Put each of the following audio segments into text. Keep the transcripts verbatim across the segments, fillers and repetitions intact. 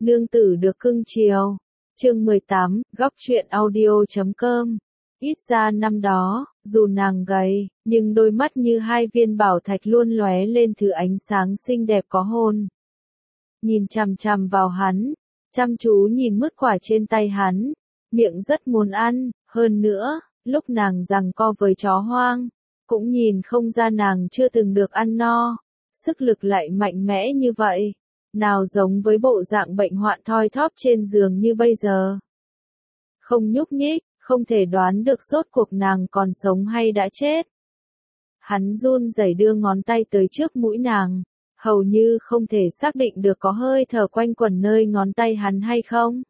Nương tử được cưng chiều. Chương mười tám, góc truyện audio chấm com. Ít ra năm đó, dù nàng gầy, nhưng đôi mắt như hai viên bảo thạch luôn lóe lên thứ ánh sáng xinh đẹp có hồn. Nhìn chằm chằm vào hắn, chăm chú nhìn mứt quả trên tay hắn, miệng rất muốn ăn, hơn nữa, lúc nàng giằng co với chó hoang, cũng nhìn không ra nàng chưa từng được ăn no, sức lực lại mạnh mẽ như vậy, nào giống với bộ dạng bệnh hoạn thoi thóp trên giường như bây giờ. Không nhúc nhích, không thể đoán được rốt cuộc nàng còn sống hay đã chết. Hắn run rẩy đưa ngón tay tới trước mũi nàng, hầu như không thể xác định được có hơi thở quanh quẩn nơi ngón tay hắn hay không.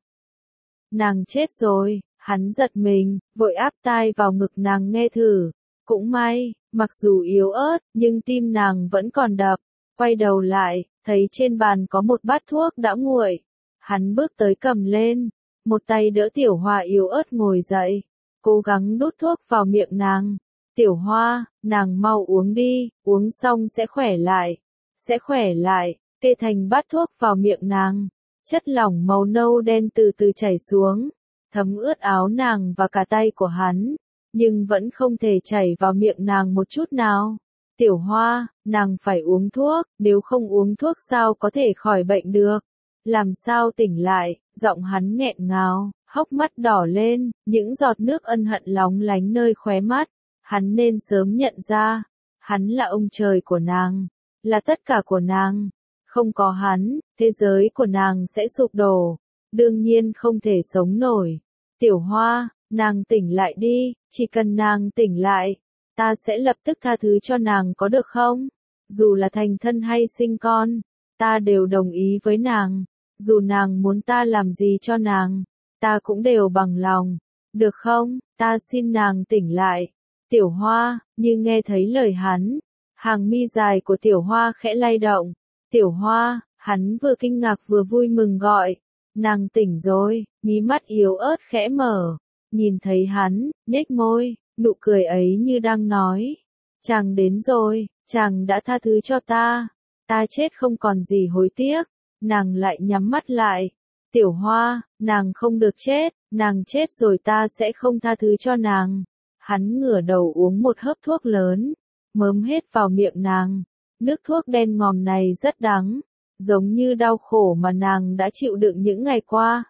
Nàng chết rồi, hắn giật mình, vội áp tai vào ngực nàng nghe thử. Cũng may, mặc dù yếu ớt, nhưng tim nàng vẫn còn đập. Quay đầu lại, thấy trên bàn có một bát thuốc đã nguội. Hắn bước tới cầm lên, một tay đỡ Tiểu Hoa yếu ớt ngồi dậy, cố gắng đút thuốc vào miệng nàng. Tiểu Hoa, nàng mau uống đi, uống xong sẽ khỏe lại, sẽ khỏe lại, kê thành bát thuốc vào miệng nàng. Chất lỏng màu nâu đen từ từ chảy xuống, thấm ướt áo nàng và cả tay của hắn, nhưng vẫn không thể chảy vào miệng nàng một chút nào. Tiểu Hoa, nàng phải uống thuốc, nếu không uống thuốc sao có thể khỏi bệnh được. Làm sao tỉnh lại, giọng hắn nghẹn ngào, hốc mắt đỏ lên, những giọt nước ân hận lóng lánh nơi khóe mắt. Hắn nên sớm nhận ra, hắn là ông trời của nàng, là tất cả của nàng. Không có hắn, thế giới của nàng sẽ sụp đổ, đương nhiên không thể sống nổi. Tiểu Hoa, nàng tỉnh lại đi, chỉ cần nàng tỉnh lại, ta sẽ lập tức tha thứ cho nàng có được không? Dù là thành thân hay sinh con, ta đều đồng ý với nàng, dù nàng muốn ta làm gì cho nàng, ta cũng đều bằng lòng, được không? Ta xin nàng tỉnh lại. Tiểu Hoa, như nghe thấy lời hắn, hàng mi dài của Tiểu Hoa khẽ lay động. Tiểu Hoa, hắn vừa kinh ngạc vừa vui mừng gọi. Nàng tỉnh rồi, mí mắt yếu ớt khẽ mở. Nhìn thấy hắn, nhếch môi, nụ cười ấy như đang nói. Chàng đến rồi, chàng đã tha thứ cho ta. Ta chết không còn gì hối tiếc. Nàng lại nhắm mắt lại. Tiểu Hoa, nàng không được chết, nàng chết rồi ta sẽ không tha thứ cho nàng. Hắn ngửa đầu uống một hớp thuốc lớn, mớm hết vào miệng nàng. Nước thuốc đen ngòm này rất đắng, giống như đau khổ mà nàng đã chịu đựng những ngày qua.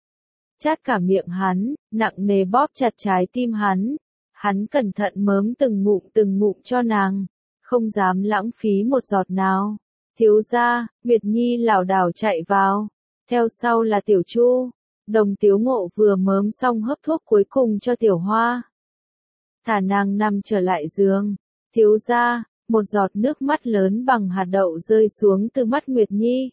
Chát cả miệng hắn, nặng nề bóp chặt trái tim hắn. Hắn cẩn thận mớm từng ngụm từng ngụm cho nàng, không dám lãng phí một giọt nào. Thiếu gia, Nguyệt Nhi lảo đảo chạy vào, theo sau là Tiểu Chu. Đồng Tiếu Ngộ vừa mớm xong hớp thuốc cuối cùng cho Tiểu Hoa. Thả nàng nằm trở lại giường. Thiếu gia, một giọt nước mắt lớn bằng hạt đậu rơi xuống từ mắt Nguyệt Nhi.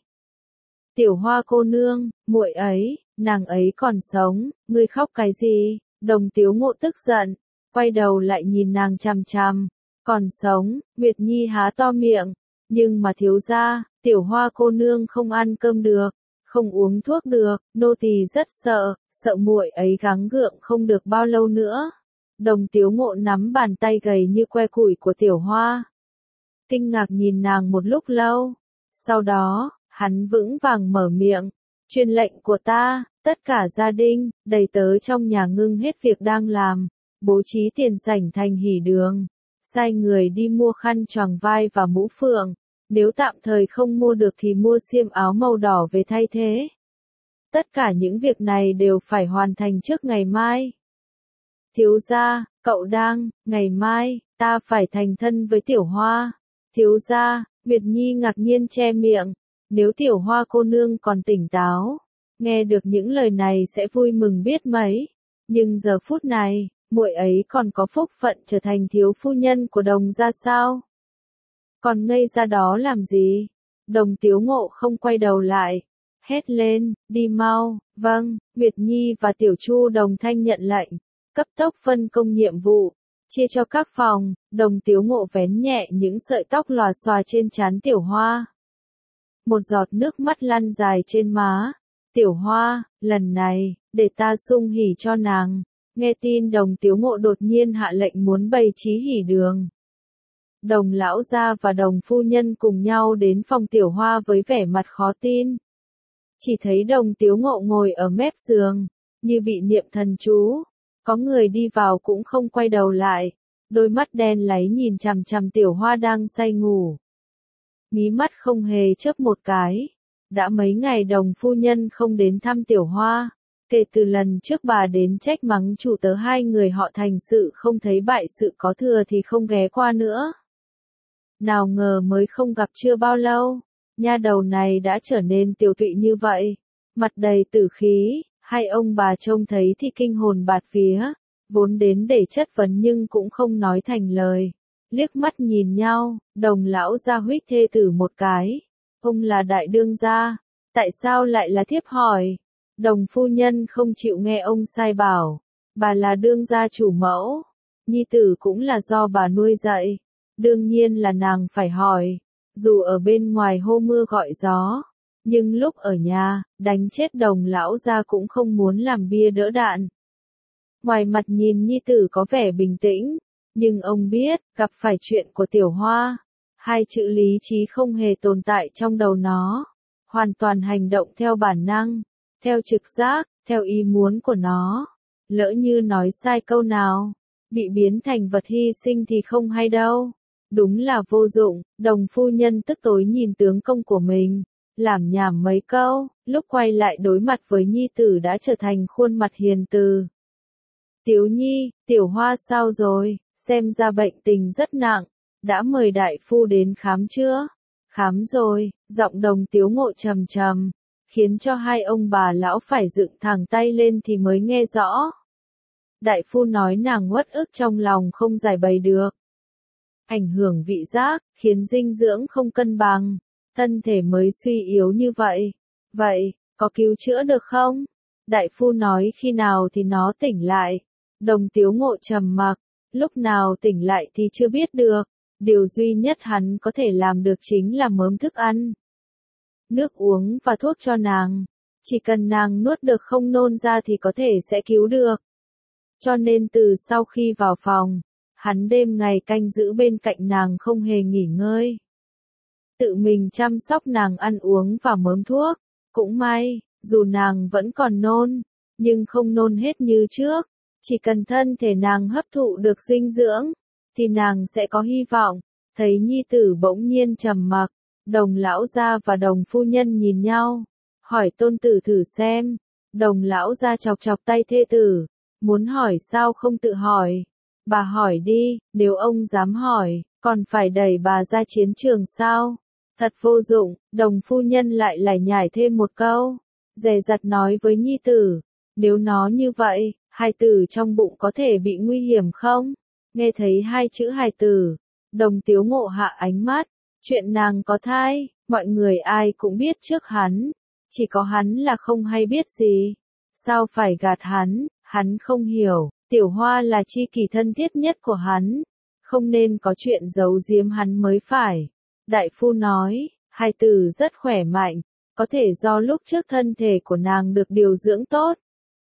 Tiểu Hoa cô nương, muội ấy, nàng ấy còn sống, ngươi khóc cái gì? Đồng Tiếu Ngộ tức giận, quay đầu lại nhìn nàng chằm chằm. Còn sống, Nguyệt Nhi há to miệng, nhưng mà thiếu gia, Tiểu Hoa cô nương không ăn cơm được, không uống thuốc được, nô tỳ rất sợ, sợ muội ấy gắng gượng không được bao lâu nữa. Đồng Tiếu Ngộ nắm bàn tay gầy như que củi của Tiểu Hoa, kinh ngạc nhìn nàng một lúc lâu. Sau đó, hắn vững vàng mở miệng, truyền lệnh của ta, tất cả gia đình, đầy tớ trong nhà ngưng hết việc đang làm, bố trí tiền sảnh thành hỉ đường, sai người đi mua khăn choàng vai và mũ phượng, nếu tạm thời không mua được thì mua xiêm áo màu đỏ về thay thế. Tất cả những việc này đều phải hoàn thành trước ngày mai. Thiếu gia, cậu đang, ngày mai, ta phải thành thân với Tiểu Hoa. Thiếu gia, Nguyệt Nhi ngạc nhiên che miệng, nếu Tiểu Hoa cô nương còn tỉnh táo, nghe được những lời này sẽ vui mừng biết mấy. Nhưng giờ phút này, muội ấy còn có phúc phận trở thành thiếu phu nhân của Đồng gia sao? Còn ngây ra đó làm gì? Đồng Tiếu Ngộ không quay đầu lại, hét lên, đi mau. Vâng. Nguyệt Nhi và Tiểu Chu đồng thanh nhận lệnh, cấp tốc phân công nhiệm vụ, chia cho các phòng. Đồng Tiếu Ngộ vén nhẹ những sợi tóc lòa xòa trên trán Tiểu Hoa. Một giọt nước mắt lăn dài trên má. Tiểu Hoa, lần này, để ta sung hỉ cho nàng. Nghe tin Đồng Tiếu Ngộ đột nhiên hạ lệnh muốn bày trí hỉ đường. Đồng lão gia và Đồng phu nhân cùng nhau đến phòng Tiểu Hoa với vẻ mặt khó tin. chỉ thấy Đồng Tiếu Ngộ ngồi ở mép giường, như bị niệm thần chú. Có người đi vào cũng không quay đầu lại, đôi mắt đen láy nhìn chằm chằm Tiểu Hoa đang say ngủ. Mí mắt không hề chớp một cái. Đã mấy ngày Đồng phu nhân không đến thăm Tiểu Hoa, kể từ lần trước bà đến trách mắng chủ tớ hai người họ thành sự không thấy bại sự có thừa thì không ghé qua nữa. Nào ngờ mới không gặp chưa bao lâu, nha đầu này đã trở nên tiều tụy như vậy, mặt đầy tử khí, hai ông bà trông thấy thì kinh hồn bạt vía, vốn đến để chất vấn nhưng cũng không nói thành lời, liếc mắt nhìn nhau, Đồng lão gia huých thê tử một cái, ông là đại đương gia, tại sao lại là thiếp hỏi? Đồng phu nhân không chịu nghe ông sai bảo, bà là đương gia chủ mẫu, nhi tử cũng là do bà nuôi dạy, đương nhiên là nàng phải hỏi, dù ở bên ngoài hô mưa gọi gió, nhưng lúc ở nhà, đánh chết Đồng lão gia cũng không muốn làm bia đỡ đạn. Ngoài mặt nhìn nhi tử có vẻ bình tĩnh, nhưng ông biết, gặp phải chuyện của Tiểu Hoa, hai chữ lý trí không hề tồn tại trong đầu nó, hoàn toàn hành động theo bản năng, theo trực giác, theo ý muốn của nó. Lỡ như nói sai câu nào, bị biến thành vật hy sinh thì không hay đâu. Đúng là vô dụng, Đồng phu nhân tức tối nhìn tướng công của mình, làm nhảm mấy câu, lúc quay lại đối mặt với nhi tử đã trở thành khuôn mặt hiền từ. Tiếu Nhi, Tiểu Hoa sao rồi, xem ra bệnh tình rất nặng, đã mời đại phu đến khám chưa? Khám rồi, giọng Đồng Tiếu Ngộ trầm trầm, khiến cho hai ông bà lão phải dựng thẳng tay lên thì mới nghe rõ. Đại phu nói nàng uất ức trong lòng không giải bày được. Ảnh hưởng vị giác, khiến dinh dưỡng không cân bằng, thân thể mới suy yếu như vậy. Vậy, có cứu chữa được không? Đại phu nói khi nào thì nó tỉnh lại. Đồng Tiếu Ngộ trầm mặc, lúc nào tỉnh lại thì chưa biết được. Điều duy nhất hắn có thể làm được chính là mớm thức ăn, nước uống và thuốc cho nàng. Chỉ cần nàng nuốt được không nôn ra thì có thể sẽ cứu được. Cho nên từ sau khi vào phòng, hắn đêm ngày canh giữ bên cạnh nàng không hề nghỉ ngơi. Tự mình chăm sóc nàng ăn uống và mớm thuốc. Cũng may, dù nàng vẫn còn nôn, nhưng không nôn hết như trước. Chỉ cần thân thể nàng hấp thụ được dinh dưỡng, thì nàng sẽ có hy vọng. Thấy nhi tử bỗng nhiên trầm mặc, Đồng lão gia và Đồng phu nhân nhìn nhau, hỏi tôn tử thử xem. Đồng lão gia chọc chọc tay thê tử, muốn hỏi sao không tự hỏi. Bà hỏi đi, nếu ông dám hỏi, còn phải đẩy bà ra chiến trường sao? Thật vô dụng, Đồng phu nhân lại lải nhải thêm một câu, dè dặt nói với nhi tử, nếu nó như vậy, hài tử trong bụng có thể bị nguy hiểm không? Nghe thấy hai chữ hài tử, Đồng Tiếu Ngộ hạ ánh mắt, chuyện nàng có thai, mọi người ai cũng biết trước hắn, chỉ có hắn là không hay biết gì. Sao phải gạt hắn, hắn không hiểu, Tiểu Hoa là tri kỷ thân thiết nhất của hắn, không nên có chuyện giấu giếm hắn mới phải. Đại phu nói, hài tử rất khỏe mạnh, có thể do lúc trước thân thể của nàng được điều dưỡng tốt,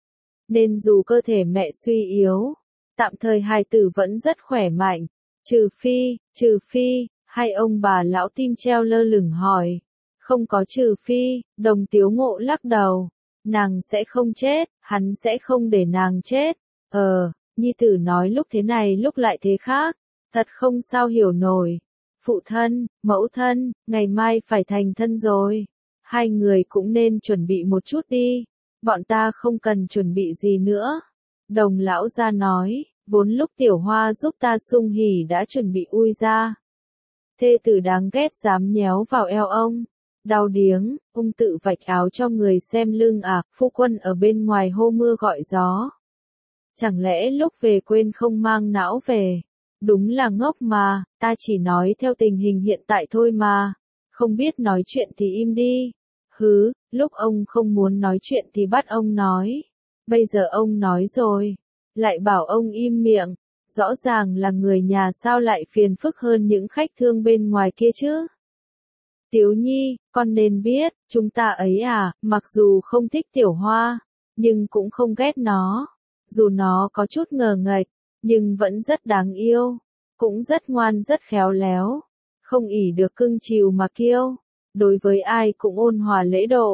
nên dù cơ thể mẹ suy yếu, tạm thời hài tử vẫn rất khỏe mạnh, trừ phi, trừ phi, hai ông bà lão tim treo lơ lửng hỏi, không có trừ phi. Đồng Tiếu Ngộ lắc đầu, nàng sẽ không chết, hắn sẽ không để nàng chết. Ờ, nhi tử nói lúc thế này lúc lại thế khác, thật không sao hiểu nổi. Phụ thân, mẫu thân, ngày mai phải thành thân rồi, hai người cũng nên chuẩn bị một chút đi, bọn ta không cần chuẩn bị gì nữa. Đồng lão gia nói, vốn lúc Tiểu Hoa giúp ta sung hỉ đã chuẩn bị ui ra. Thê tử đáng ghét dám nhéo vào eo ông, đau điếng, ông tự vạch áo cho người xem lưng à, phu quân ở bên ngoài hô mưa gọi gió. Chẳng lẽ lúc về quên không mang não về? Đúng là ngốc mà, ta chỉ nói theo tình hình hiện tại thôi mà, không biết nói chuyện thì im đi. Hứ, lúc ông không muốn nói chuyện thì bắt ông nói, bây giờ ông nói rồi, lại bảo ông im miệng, rõ ràng là người nhà sao lại phiền phức hơn những khách thương bên ngoài kia chứ. Tiếu Nhi, con nên biết, chúng ta ấy à, mặc dù không thích Tiểu Hoa, nhưng cũng không ghét nó, dù nó có chút ngờ nghệch, nhưng vẫn rất đáng yêu, cũng rất ngoan rất khéo léo, không ỷ được cưng chiều mà kiêu, đối với ai cũng ôn hòa lễ độ,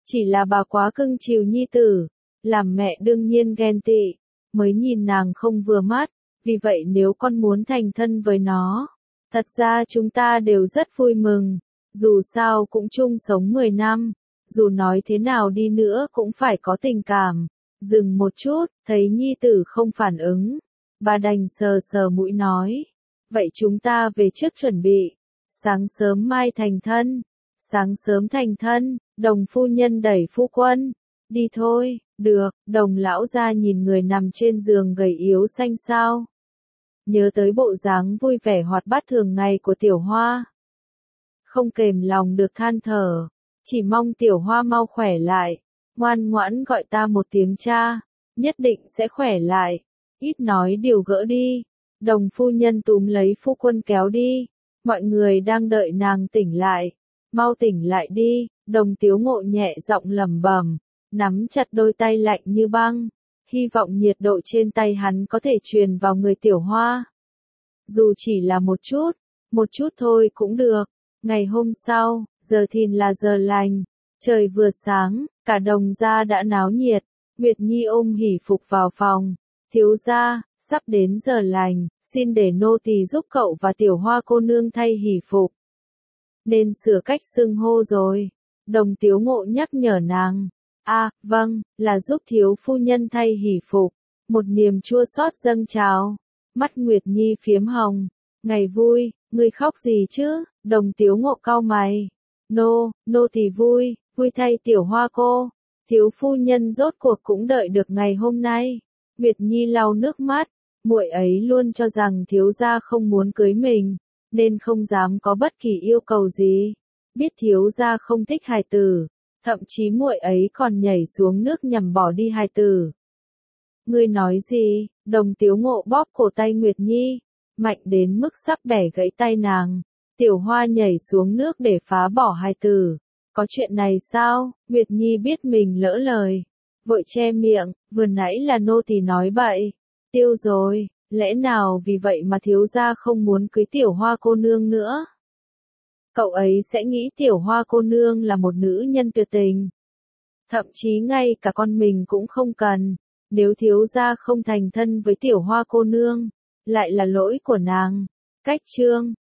Chỉ là bà quá cưng chiều nhi tử, làm mẹ đương nhiên ghen tị, mới nhìn nàng không vừa mắt, vì vậy nếu con muốn thành thân với nó, thật ra chúng ta đều rất vui mừng, dù sao cũng chung sống mười năm, dù nói thế nào đi nữa cũng phải có tình cảm. Dừng một chút, thấy nhi tử không phản ứng, bà đành sờ sờ mũi nói, vậy chúng ta về trước chuẩn bị, sáng sớm mai thành thân, sáng sớm thành thân, Đồng phu nhân đẩy phu quân, đi thôi, được, Đồng lão gia nhìn người nằm trên giường gầy yếu xanh xao. Nhớ tới bộ dáng vui vẻ hoạt bát thường ngày của Tiểu Hoa. Không kềm lòng được than thở, chỉ mong Tiểu Hoa mau khỏe lại, ngoan ngoãn gọi ta một tiếng cha, nhất định sẽ khỏe lại, ít nói điều gỡ đi. Đồng phu nhân túm lấy phu quân kéo đi, mọi người đang đợi nàng tỉnh lại, mau tỉnh lại đi. Đồng Tiếu Ngộ nhẹ giọng lẩm bẩm, nắm chặt đôi tay lạnh như băng, hy vọng nhiệt độ trên tay hắn có thể truyền vào người Tiểu Hoa. Dù chỉ là một chút, một chút thôi cũng được. Ngày hôm sau, giờ thìn là giờ lành, trời vừa sáng, cả Đồng gia đã náo nhiệt. Nguyệt Nhi ôm hỉ phục vào phòng, thiếu gia, sắp đến giờ lành, xin để nô tỳ giúp cậu và Tiểu Hoa cô nương thay hỉ phục. Nên sửa cách xưng hô rồi. Đồng Tiếu Ngộ nhắc nhở nàng. A, à, vâng, là giúp thiếu phu nhân thay hỉ phục. Một niềm chua xót dâng trào. Mắt Nguyệt Nhi phiếm hồng. Ngày vui, ngươi khóc gì chứ? Đồng Tiếu Ngộ cau mày. Nô, nô tỳ vui, vui thay Tiểu Hoa cô. Thiếu phu nhân rốt cuộc cũng đợi được ngày hôm nay. Nguyệt Nhi lau nước mắt. Muội ấy luôn cho rằng thiếu gia không muốn cưới mình, nên không dám có bất kỳ yêu cầu gì. Biết thiếu gia không thích hài tử, thậm chí muội ấy còn nhảy xuống nước nhằm bỏ đi hài tử. Ngươi nói gì? Đồng Tiếu Ngộ bóp cổ tay Nguyệt Nhi, mạnh đến mức sắp bẻ gãy tay nàng. Tiểu Hoa nhảy xuống nước để phá bỏ hài tử. Có chuyện này sao? Nguyệt Nhi biết mình lỡ lời, vội che miệng, vừa nãy là nô tỳ nói bậy. Tiêu rồi, lẽ nào vì vậy mà thiếu gia không muốn cưới Tiểu Hoa cô nương nữa? Cậu ấy sẽ nghĩ Tiểu Hoa cô nương là một nữ nhân tuyệt tình. Thậm chí ngay cả con mình cũng không cần. Nếu thiếu gia không thành thân với Tiểu Hoa cô nương, lại là lỗi của nàng. Cách chương